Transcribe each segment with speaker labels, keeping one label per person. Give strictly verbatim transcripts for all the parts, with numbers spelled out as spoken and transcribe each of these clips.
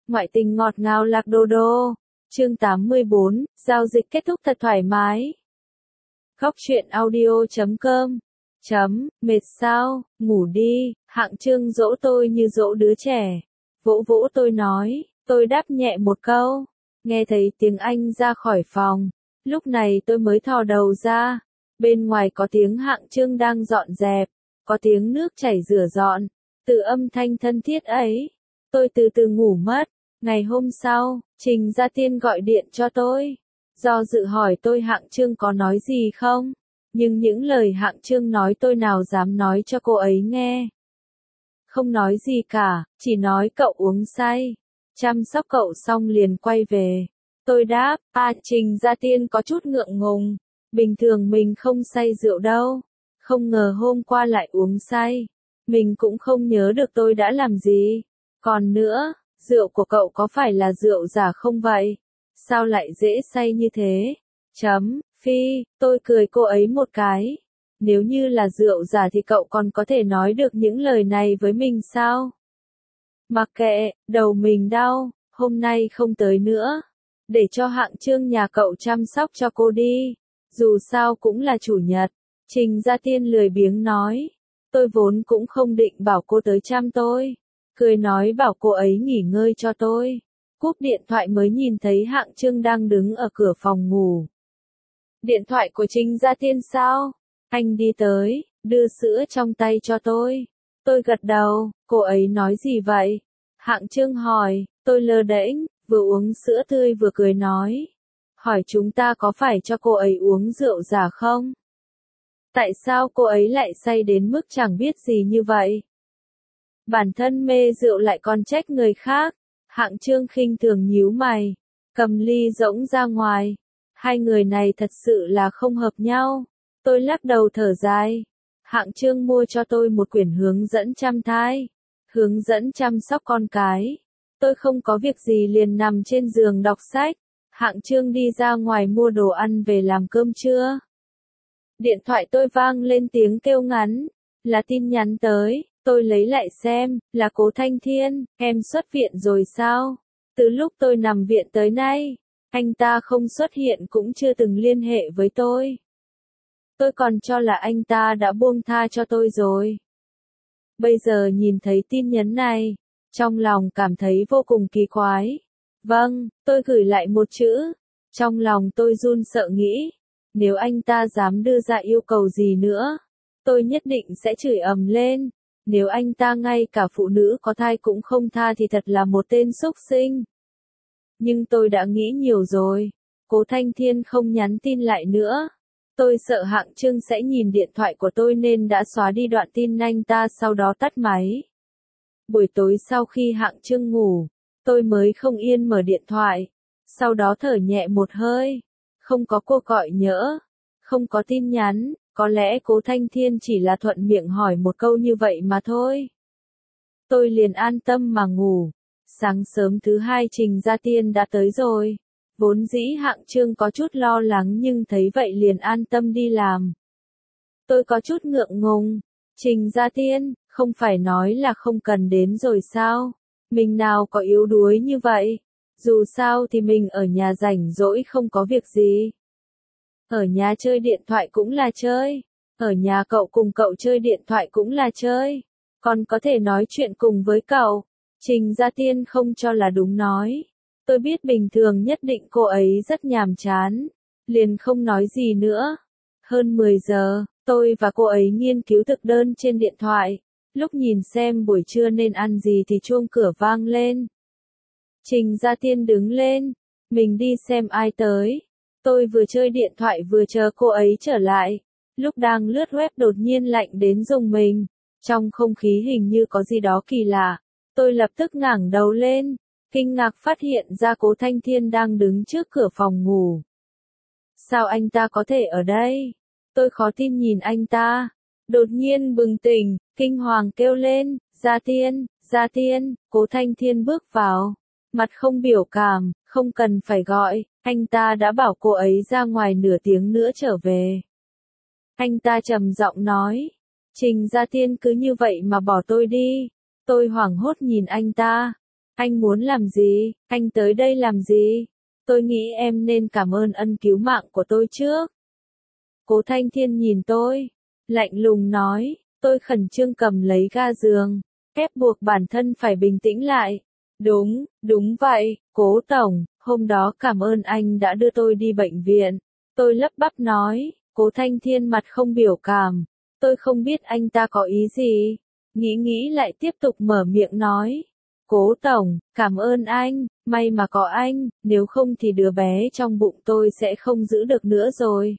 Speaker 1: Ngoại tình ngọt ngào lạc đô đô. Chương tám mươi bốn, giao dịch kết thúc thật thoải mái. Góc truyện audio chấm com. Chấm, mệt sao, ngủ đi, Hạng Trương dỗ tôi như dỗ đứa trẻ. Vỗ vỗ tôi nói, tôi đáp nhẹ một câu. Nghe thấy tiếng anh ra khỏi phòng. Lúc này tôi mới thò đầu ra. Bên ngoài có tiếng Hạng Trương đang dọn dẹp. Có tiếng nước chảy rửa dọn. Từ âm thanh thân thiết ấy. Tôi từ từ ngủ mất. Ngày hôm sau, Trình Gia Tiên gọi điện cho tôi. Do dự hỏi tôi Hạng Trương có nói gì không? Nhưng những lời Hạng Trương nói tôi nào dám nói cho cô ấy nghe. Không nói gì cả, chỉ nói cậu uống say. Chăm sóc cậu xong liền quay về. Tôi đáp, à Trình Gia Tiên có chút ngượng ngùng. Bình thường mình không say rượu đâu. Không ngờ hôm qua lại uống say. Mình cũng không nhớ được tôi đã làm gì. Còn nữa, rượu của cậu có phải là rượu giả không vậy? Sao lại dễ say như thế? Chấm, phi, tôi cười cô ấy một cái. Nếu như là rượu giả thì cậu còn có thể nói được những lời này với mình sao? Mặc kệ, đầu mình đau, hôm nay không tới nữa. Để cho Hạng Trương nhà cậu chăm sóc cho cô đi. Dù sao cũng là chủ nhật. Trình Gia Tiên lười biếng nói. Tôi vốn cũng không định bảo cô tới chăm tôi. Cười nói bảo cô ấy nghỉ ngơi cho tôi. Cúp điện thoại mới nhìn thấy Hạng Trương đang đứng ở cửa phòng ngủ. Điện thoại của Trình Gia Tiên sao? Anh đi tới, đưa sữa trong tay cho tôi. Tôi gật đầu, cô ấy nói gì vậy? Hạng Trương hỏi, tôi lơ đễnh, vừa uống sữa tươi vừa cười nói. Hỏi chúng ta có phải cho cô ấy uống rượu giả không? Tại sao cô ấy lại say đến mức chẳng biết gì như vậy? Bản thân mê rượu lại còn trách người khác. Hạng Trương khinh thường nhíu mày, cầm ly rỗng ra ngoài. Hai người này thật sự là không hợp nhau. Tôi lắc đầu thở dài. Hạng Trương mua cho tôi một quyển hướng dẫn chăm thai, hướng dẫn chăm sóc con cái. Tôi không có việc gì liền nằm trên giường đọc sách. Hạng Trương đi ra ngoài mua đồ ăn về làm cơm trưa. Điện thoại tôi vang lên tiếng kêu ngắn, là tin nhắn tới. Tôi lấy lại xem, là Cố Thanh Thiên, em xuất viện rồi sao? Từ lúc tôi nằm viện tới nay, anh ta không xuất hiện cũng chưa từng liên hệ với tôi. Tôi còn cho là anh ta đã buông tha cho tôi rồi. Bây giờ nhìn thấy tin nhắn này, trong lòng cảm thấy vô cùng kỳ quái. Vâng, tôi gửi lại một chữ. Trong lòng tôi run sợ nghĩ, nếu anh ta dám đưa ra yêu cầu gì nữa, tôi nhất định sẽ chửi ầm lên. Nếu anh ta ngay cả phụ nữ có thai cũng không tha thì thật là một tên súc sinh. Nhưng tôi đã nghĩ nhiều rồi. Cố Thanh Thiên không nhắn tin lại nữa. Tôi sợ Hạng Trương sẽ nhìn điện thoại của tôi nên đã xóa đi đoạn tin anh ta sau đó tắt máy. Buổi tối sau khi Hạng Trương ngủ, tôi mới không yên mở điện thoại. Sau đó thở nhẹ một hơi. Không có cuộc gọi nhỡ. Không có tin nhắn. Có lẽ Cố Thanh Thiên chỉ là thuận miệng hỏi một câu như vậy mà thôi. Tôi liền an tâm mà ngủ. Sáng sớm thứ hai Trình Gia Tiên đã tới rồi. Vốn dĩ Hạng Trương có chút lo lắng nhưng thấy vậy liền an tâm đi làm. Tôi có chút ngượng ngùng. Trình Gia Tiên, không phải nói là không cần đến rồi sao? Mình nào có yếu đuối như vậy? Dù sao thì mình ở nhà rảnh rỗi không có việc gì. Ở nhà chơi điện thoại cũng là chơi. Ở nhà cậu cùng cậu chơi điện thoại cũng là chơi. Còn có thể nói chuyện cùng với cậu. Trình Gia Tiên không cho là đúng nói. Tôi biết bình thường nhất định cô ấy rất nhàm chán. Liền không nói gì nữa. Hơn mười giờ, tôi và cô ấy nghiên cứu thực đơn trên điện thoại. Lúc nhìn xem buổi trưa nên ăn gì thì chuông cửa vang lên. Trình Gia Tiên đứng lên. Mình đi xem ai tới. Tôi vừa chơi điện thoại vừa chờ cô ấy trở lại. Lúc đang lướt web đột nhiên lạnh đến rùng mình. Trong không khí hình như có gì đó kỳ lạ. Tôi lập tức ngẩng đầu lên. Kinh ngạc phát hiện ra Cố Thanh Thiên đang đứng trước cửa phòng ngủ. Sao anh ta có thể ở đây? Tôi khó tin nhìn anh ta. Đột nhiên bừng tỉnh, kinh hoàng kêu lên. Gia Tiên, Gia Tiên. Cố Thanh Thiên bước vào. Mặt không biểu cảm, không cần phải gọi. Anh ta đã bảo cô ấy ra ngoài nửa tiếng nữa trở về. Anh ta trầm giọng nói. Trình Gia Tiên cứ như vậy mà bỏ tôi đi. Tôi hoảng hốt nhìn anh ta. Anh muốn làm gì? Anh tới đây làm gì? Tôi nghĩ em nên cảm ơn ân cứu mạng của tôi trước. Cố Thanh Thiên nhìn tôi, lạnh lùng nói, tôi khẩn trương cầm lấy ga giường, ép buộc bản thân phải bình tĩnh lại. Đúng, đúng vậy, Cố Tổng, hôm đó cảm ơn anh đã đưa tôi đi bệnh viện. Tôi lắp bắp nói, Cố Thanh Thiên mặt không biểu cảm, tôi không biết anh ta có ý gì. Nghĩ nghĩ lại tiếp tục mở miệng nói. Cố Tổng, cảm ơn anh, may mà có anh, nếu không thì đứa bé trong bụng tôi sẽ không giữ được nữa rồi.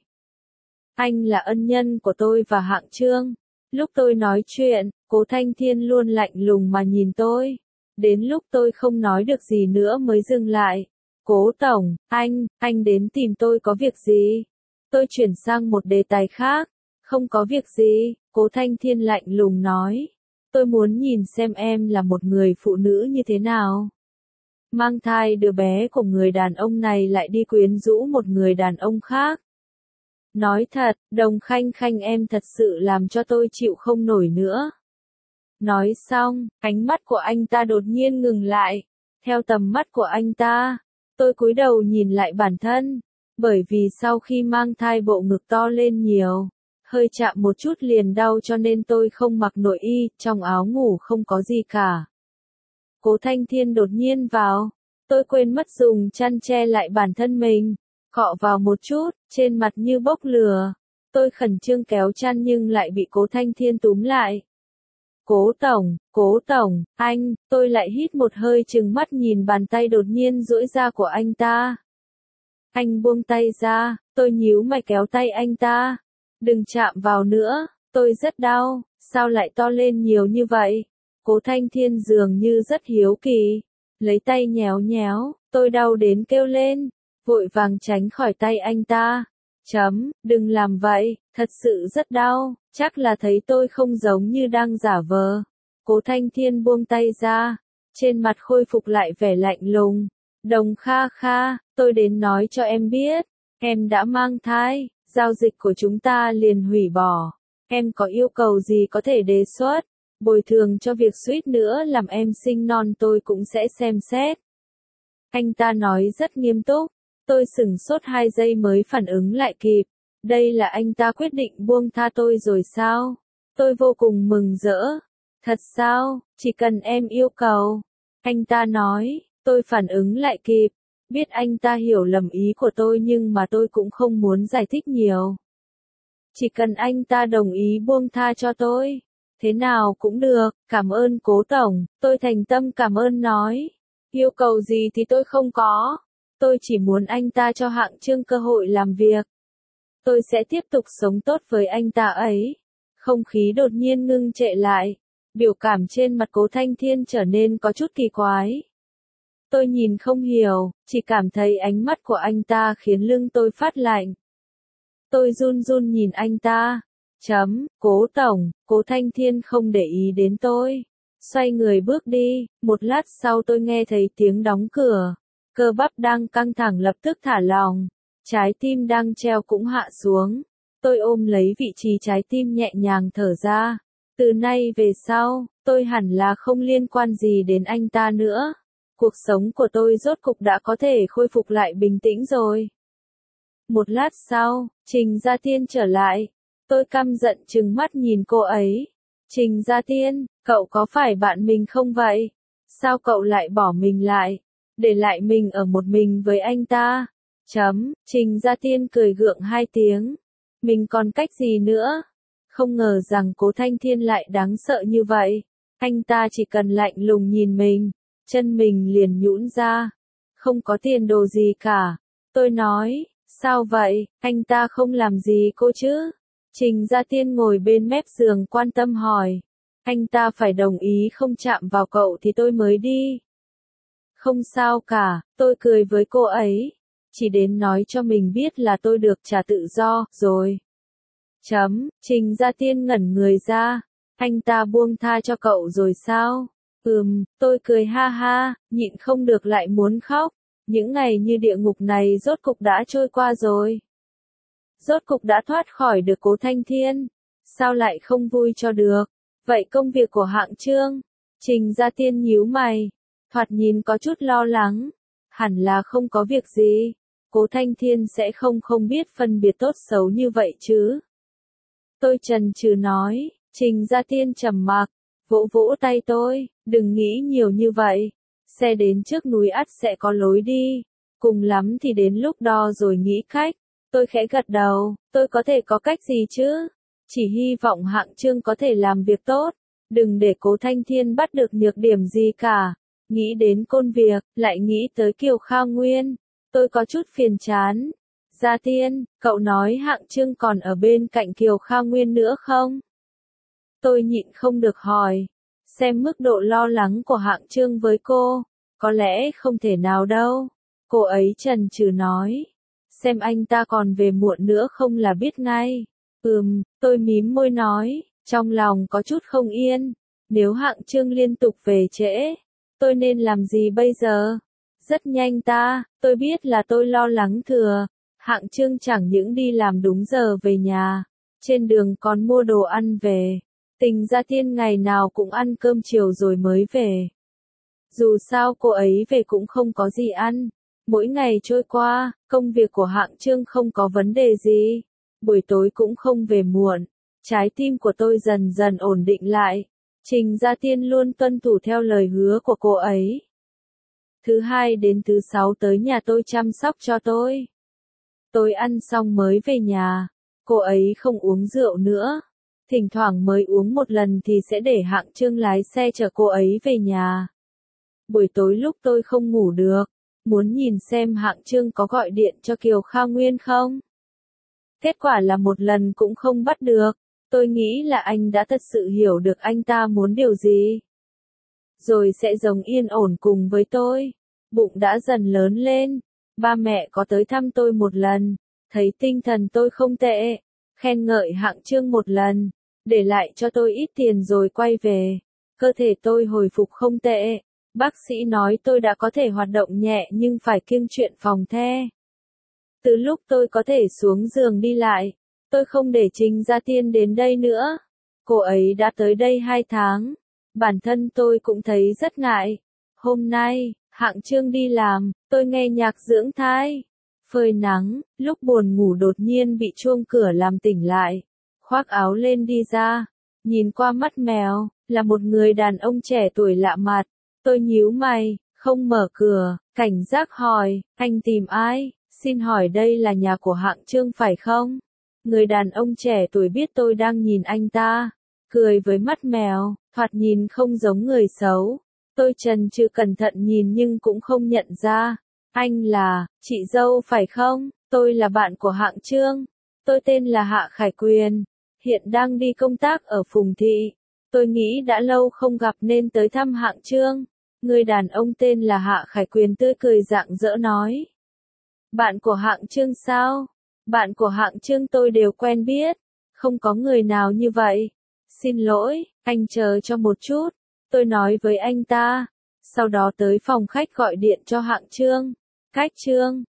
Speaker 1: Anh là ân nhân của tôi và Hạng Trương. Lúc tôi nói chuyện, Cố Thanh Thiên luôn lạnh lùng mà nhìn tôi. Đến lúc tôi không nói được gì nữa mới dừng lại. Cố Tổng, anh, anh đến tìm tôi có việc gì? Tôi chuyển sang một đề tài khác. Không có việc gì, Cố Thanh Thiên lạnh lùng nói. Tôi muốn nhìn xem em là một người phụ nữ như thế nào. Mang thai đứa bé của người đàn ông này lại đi quyến rũ một người đàn ông khác. Nói thật, Đồng Khanh Khanh em thật sự làm cho tôi chịu không nổi nữa. Nói xong, ánh mắt của anh ta đột nhiên ngừng lại. Theo tầm mắt của anh ta, tôi cúi đầu nhìn lại bản thân. Bởi vì sau khi mang thai bộ ngực to lên nhiều, hơi chạm một chút liền đau cho nên tôi không mặc nội y, trong áo ngủ không có gì cả. Cố Thanh Thiên đột nhiên vào, tôi quên mất dùng chăn che lại bản thân mình, cọ vào một chút, trên mặt như bốc lửa. Tôi khẩn trương kéo chăn nhưng lại bị Cố Thanh Thiên túm lại. Cố Tổng, Cố Tổng, anh, tôi lại hít một hơi trừng mắt nhìn bàn tay đột nhiên duỗi ra của anh ta. Anh buông tay ra, tôi nhíu mày kéo tay anh ta. Đừng chạm vào nữa, tôi rất đau, sao lại to lên nhiều như vậy? Cố Thanh Thiên dường như rất hiếu kỳ, lấy tay nhéo nhéo, tôi đau đến kêu lên, vội vàng tránh khỏi tay anh ta. Chấm, đừng làm vậy, thật sự rất đau, chắc là thấy tôi không giống như đang giả vờ. Cố Thanh Thiên buông tay ra, trên mặt khôi phục lại vẻ lạnh lùng. Đồng Kha Kha, tôi đến nói cho em biết, em đã mang thai, giao dịch của chúng ta liền hủy bỏ. Em có yêu cầu gì có thể đề xuất, bồi thường cho việc suýt nữa làm em sinh non tôi cũng sẽ xem xét. Anh ta nói rất nghiêm túc, tôi sửng sốt hai giây mới phản ứng lại kịp. Đây là anh ta quyết định buông tha tôi rồi sao? Tôi vô cùng mừng rỡ. Thật sao, chỉ cần em yêu cầu. Anh ta nói, tôi phản ứng lại kịp. Biết anh ta hiểu lầm ý của tôi nhưng mà tôi cũng không muốn giải thích nhiều. Chỉ cần anh ta đồng ý buông tha cho tôi. Thế nào cũng được, cảm ơn Cố Tổng, tôi thành tâm cảm ơn nói. Yêu cầu gì thì tôi không có. Tôi chỉ muốn anh ta cho Hạng Trương cơ hội làm việc. Tôi sẽ tiếp tục sống tốt với anh ta ấy. Không khí đột nhiên ngưng trệ lại. Biểu cảm trên mặt Cố Thanh Thiên trở nên có chút kỳ quái. Tôi nhìn không hiểu, chỉ cảm thấy ánh mắt của anh ta khiến lưng tôi phát lạnh. Tôi run run nhìn anh ta. Chấm, Cố Tổng, Cố Thanh Thiên không để ý đến tôi. Xoay người bước đi, một lát sau tôi nghe thấy tiếng đóng cửa. Cơ bắp đang căng thẳng lập tức thả lỏng. Trái tim đang treo cũng hạ xuống. Tôi ôm lấy vị trí trái tim nhẹ nhàng thở ra. Từ nay về sau, tôi hẳn là không liên quan gì đến anh ta nữa. Cuộc sống của tôi rốt cục đã có thể khôi phục lại bình tĩnh rồi. Một lát sau, Trình Gia Tiên trở lại. Tôi căm giận trừng mắt nhìn cô ấy. Trình Gia Tiên, cậu có phải bạn mình không vậy? Sao cậu lại bỏ mình lại? Để lại mình ở một mình với anh ta? Chấm, Trình Gia Tiên cười gượng hai tiếng. Mình còn cách gì nữa? Không ngờ rằng Cố Thanh Thiên lại đáng sợ như vậy. Anh ta chỉ cần lạnh lùng nhìn mình, chân mình liền nhũn ra. Không có tiền đồ gì cả. Tôi nói, sao vậy, anh ta không làm gì cô chứ? Trình Gia Tiên ngồi bên mép giường quan tâm hỏi. Anh ta phải đồng ý không chạm vào cậu thì tôi mới đi. Không sao cả, tôi cười với cô ấy. Chỉ đến nói cho mình biết là tôi được trả tự do, rồi. Chấm, Trình Gia Tiên ngẩn người ra. Anh ta buông tha cho cậu rồi sao? Ừm, tôi cười ha ha, nhịn không được lại muốn khóc. Những ngày như địa ngục này rốt cục đã trôi qua rồi. Rốt cục đã thoát khỏi được Cố Thanh Thiên. Sao lại không vui cho được? Vậy công việc của Hạng Trương? Trình Gia Tiên nhíu mày. thoạt nhìn có chút lo lắng. Hẳn là không có việc gì. Cố Thanh Thiên sẽ không không biết phân biệt tốt xấu như vậy chứ. Tôi chần chừ nói, Trình Gia Tiên trầm mặc, vỗ vỗ tay tôi, đừng nghĩ nhiều như vậy. Xe đến trước núi ắt sẽ có lối đi. Cùng lắm thì đến lúc đo rồi nghĩ cách. Tôi khẽ gật đầu, tôi có thể có cách gì chứ? Chỉ hy vọng Hạng Trương có thể làm việc tốt. Đừng để Cố Thanh Thiên bắt được nhược điểm gì cả. Nghĩ đến Côn Việc, lại nghĩ tới Kiều Khao Nguyên. Tôi có chút phiền chán. Gia Tiên, cậu nói Hạng Trương còn ở bên cạnh Kiều Khao Nguyên nữa không? Tôi nhịn không được hỏi. Xem mức độ lo lắng của Hạng Trương với cô, có lẽ không thể nào đâu. Cô ấy chần chừ nói. Xem anh ta còn về muộn nữa không là biết ngay. Ừm, tôi mím môi nói, trong lòng có chút không yên. Nếu Hạng Trương liên tục về trễ, tôi nên làm gì bây giờ? Rất nhanh ta, tôi biết là tôi lo lắng thừa. Hạng Trương chẳng những đi làm đúng giờ về nhà, trên đường còn mua đồ ăn về. Tình Gia Tiên ngày nào cũng ăn cơm chiều rồi mới về. Dù sao cô ấy về cũng không có gì ăn. Mỗi ngày trôi qua, công việc của Hạng Trương không có vấn đề gì. Buổi tối cũng không về muộn. Trái tim của tôi dần dần ổn định lại. Trình Gia Tiên luôn tuân thủ theo lời hứa của cô ấy. Thứ hai đến thứ sáu tới nhà tôi chăm sóc cho tôi. Tôi ăn xong mới về nhà. Cô ấy không uống rượu nữa. Thỉnh thoảng mới uống một lần thì sẽ để Hạng Trương lái xe chở cô ấy về nhà. Buổi tối lúc tôi không ngủ được, muốn nhìn xem Hạng Trương có gọi điện cho Kiều Khao Nguyên không. Kết quả là một lần cũng không bắt được. Tôi nghĩ là anh đã thật sự hiểu được anh ta muốn điều gì. Rồi sẽ giống yên ổn cùng với tôi. Bụng đã dần lớn lên. Ba mẹ có tới thăm tôi một lần. Thấy tinh thần tôi không tệ. Khen ngợi Hạng Trương một lần. Để lại cho tôi ít tiền rồi quay về. Cơ thể tôi hồi phục không tệ. Bác sĩ nói tôi đã có thể hoạt động nhẹ nhưng phải kiêng chuyện phòng the. Từ lúc tôi có thể xuống giường đi lại, tôi không để Trình Gia Tiên đến đây nữa. Cô ấy đã tới đây hai tháng. Bản thân tôi cũng thấy rất ngại. Hôm nay, Hạng Trương đi làm, tôi nghe nhạc dưỡng thai. Phơi nắng, lúc buồn ngủ đột nhiên bị chuông cửa làm tỉnh lại. Khoác áo lên đi ra. Nhìn qua mắt mèo, là một người đàn ông trẻ tuổi lạ mặt. Tôi nhíu mày, không mở cửa, cảnh giác hỏi, anh tìm ai? Xin hỏi đây là nhà của Hạng Trương phải không? Người đàn ông trẻ tuổi biết tôi đang nhìn anh ta, cười với mắt mèo, thoạt nhìn không giống người xấu. Tôi chần chừ cẩn thận nhìn nhưng cũng không nhận ra. Anh là, chị dâu phải không? Tôi là bạn của Hạng Trương. Tôi tên là Hạ Khải Quyền, hiện đang đi công tác ở Phùng Thị. Tôi nghĩ đã lâu không gặp nên tới thăm Hạng Trương. Người đàn ông tên là Hạ Khải Quyền tươi cười rạng rỡ nói. Bạn của Hạng Trương sao? Bạn của Hạng Trương tôi đều quen biết. Không có người nào như vậy. Xin lỗi, anh chờ cho một chút. Tôi nói với anh ta. Sau đó tới phòng khách gọi điện cho Hạng Trương. Cách Trương,